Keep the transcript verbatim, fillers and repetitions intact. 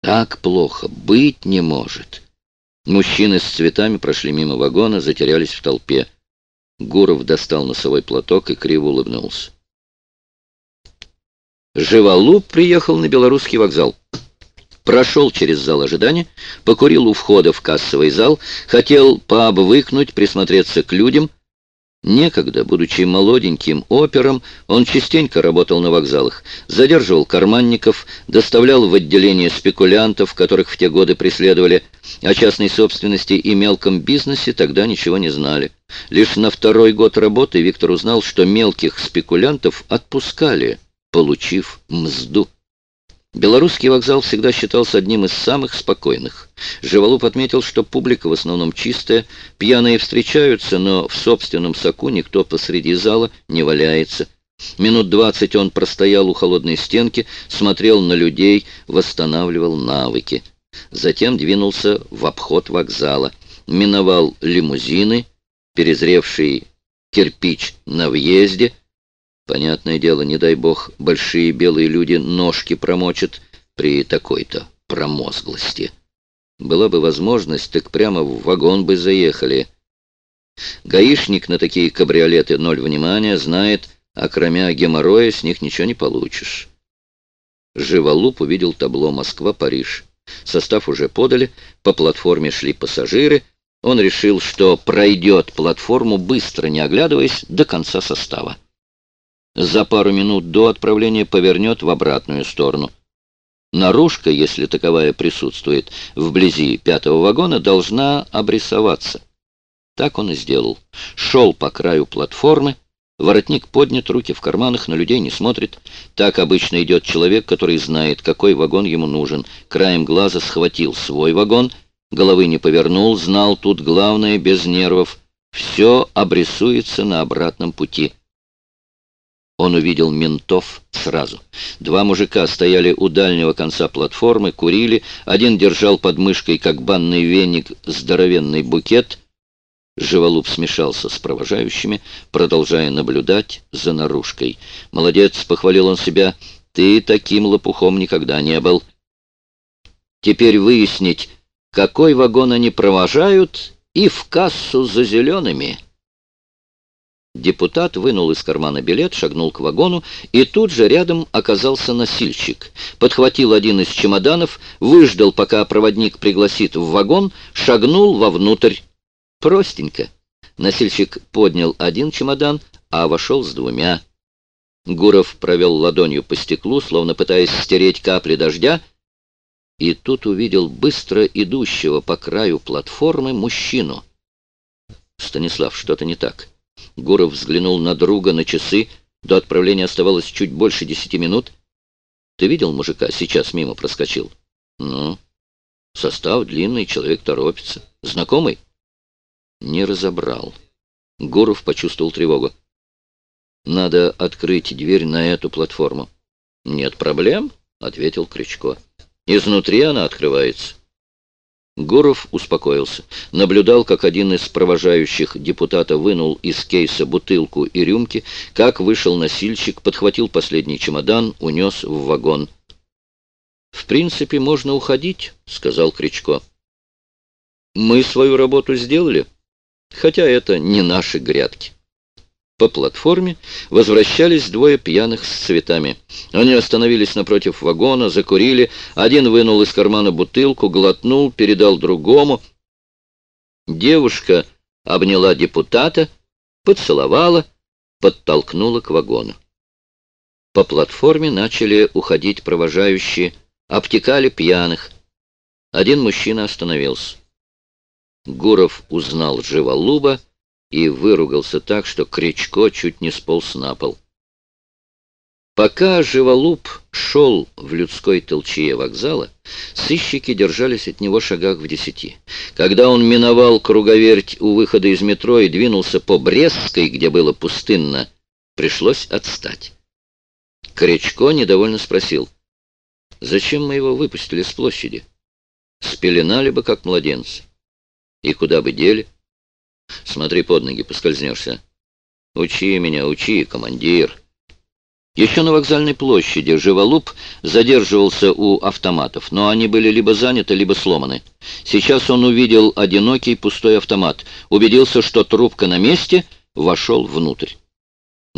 Так плохо быть не может. Мужчины с цветами прошли мимо вагона, затерялись в толпе. Гуров достал носовой платок и криво улыбнулся. Живолуп приехал на Белорусский вокзал. Прошел через зал ожидания, покурил у входа в кассовый зал, хотел пообвыкнуть, присмотреться к людям. Некогда, будучи молоденьким опером, он частенько работал на вокзалах, задерживал карманников, доставлял в отделение спекулянтов, которых в те годы преследовали. О частной собственности и мелком бизнесе тогда ничего не знали. Лишь на второй год работы Виктор узнал, что мелких спекулянтов отпускали, получив мзду. Белорусский вокзал всегда считался одним из самых спокойных. Живолуп отметил, что публика в основном чистая, пьяные встречаются, но в собственном соку никто посреди зала не валяется. Минут двадцать он простоял у холодной стенки, смотрел на людей, восстанавливал навыки. Затем двинулся в обход вокзала, миновал лимузины, перезревший кирпич на въезде. Понятное дело, не дай бог, большие белые люди ножки промочат при такой-то промозглости. Была бы возможность, так прямо в вагон бы заехали. Гаишник на такие кабриолеты ноль внимания, знает, а кроме геморроя с них ничего не получишь. Живолуп увидел табло «Москва-Париж». Состав уже подали, по платформе шли пассажиры. Он решил, что пройдет платформу, быстро не оглядываясь, до конца состава. За пару минут до отправления повернет в обратную сторону. Наружка, если таковая присутствует вблизи пятого вагона, должна обрисоваться. Так он и сделал. Шел по краю платформы, воротник поднят, руки в карманах, на людей не смотрит. Так обычно идет человек, который знает, какой вагон ему нужен. Краем глаза схватил свой вагон, головы не повернул, знал, тут главное без нервов. Все обрисуется на обратном пути. Он увидел ментов сразу. Два мужика стояли у дальнего конца платформы, курили. Один держал под мышкой, как банный веник, здоровенный букет. Живолуп смешался с провожающими, продолжая наблюдать за наружкой. «Молодец», — похвалил он себя, — «ты таким лопухом никогда не был». Теперь выяснить, какой вагон они провожают, и в кассу за зелеными. Депутат вынул из кармана билет, шагнул к вагону, и тут же рядом оказался носильщик. Подхватил один из чемоданов, выждал, пока проводник пригласит в вагон, шагнул вовнутрь. Простенько. Носильщик поднял один чемодан, а вошел с двумя. Гуров провел ладонью по стеклу, словно пытаясь стереть капли дождя, и тут увидел быстро идущего по краю платформы мужчину. «Станислав, что-то не так». Гуров взглянул на друга, на часы. До отправления оставалось чуть больше десяти минут. «Ты видел мужика? Сейчас мимо проскочил». «Ну, состав длинный, человек торопится. Знакомый?» «Не разобрал». Гуров почувствовал тревогу. «Надо открыть дверь на эту платформу». «Нет проблем», — ответил Крючко. «Изнутри она открывается». Гуров успокоился. Наблюдал, как один из провожающих депутата вынул из кейса бутылку и рюмки, как вышел носильщик, подхватил последний чемодан, унес в вагон. «В принципе, можно уходить», — сказал Крючко. «Мы свою работу сделали, хотя это не наши грядки». По платформе возвращались двое пьяных с цветами. Они остановились напротив вагона, закурили. Один вынул из кармана бутылку, глотнул, передал другому. Девушка обняла депутата, поцеловала, подтолкнула к вагону. По платформе начали уходить провожающие, обтекали пьяных. Один мужчина остановился. Гуров узнал Живолуба и выругался так, что Крючко чуть не сполз на пол. Пока Живолуп шел в людской толчее вокзала, сыщики держались от него шагах в десяти. Когда он миновал круговерть у выхода из метро и двинулся по Брестской, где было пустынно, пришлось отстать. Крючко недовольно спросил: «Зачем мы его выпустили с площади? Спеленали бы, как младенца. И куда бы дели? Смотри под ноги, поскользнешься. Учи меня, учи, командир». Еще на вокзальной площади Живолуп задерживался у автоматов, но они были либо заняты, либо сломаны. Сейчас он увидел одинокий пустой автомат, убедился, что трубка на месте, вошел внутрь.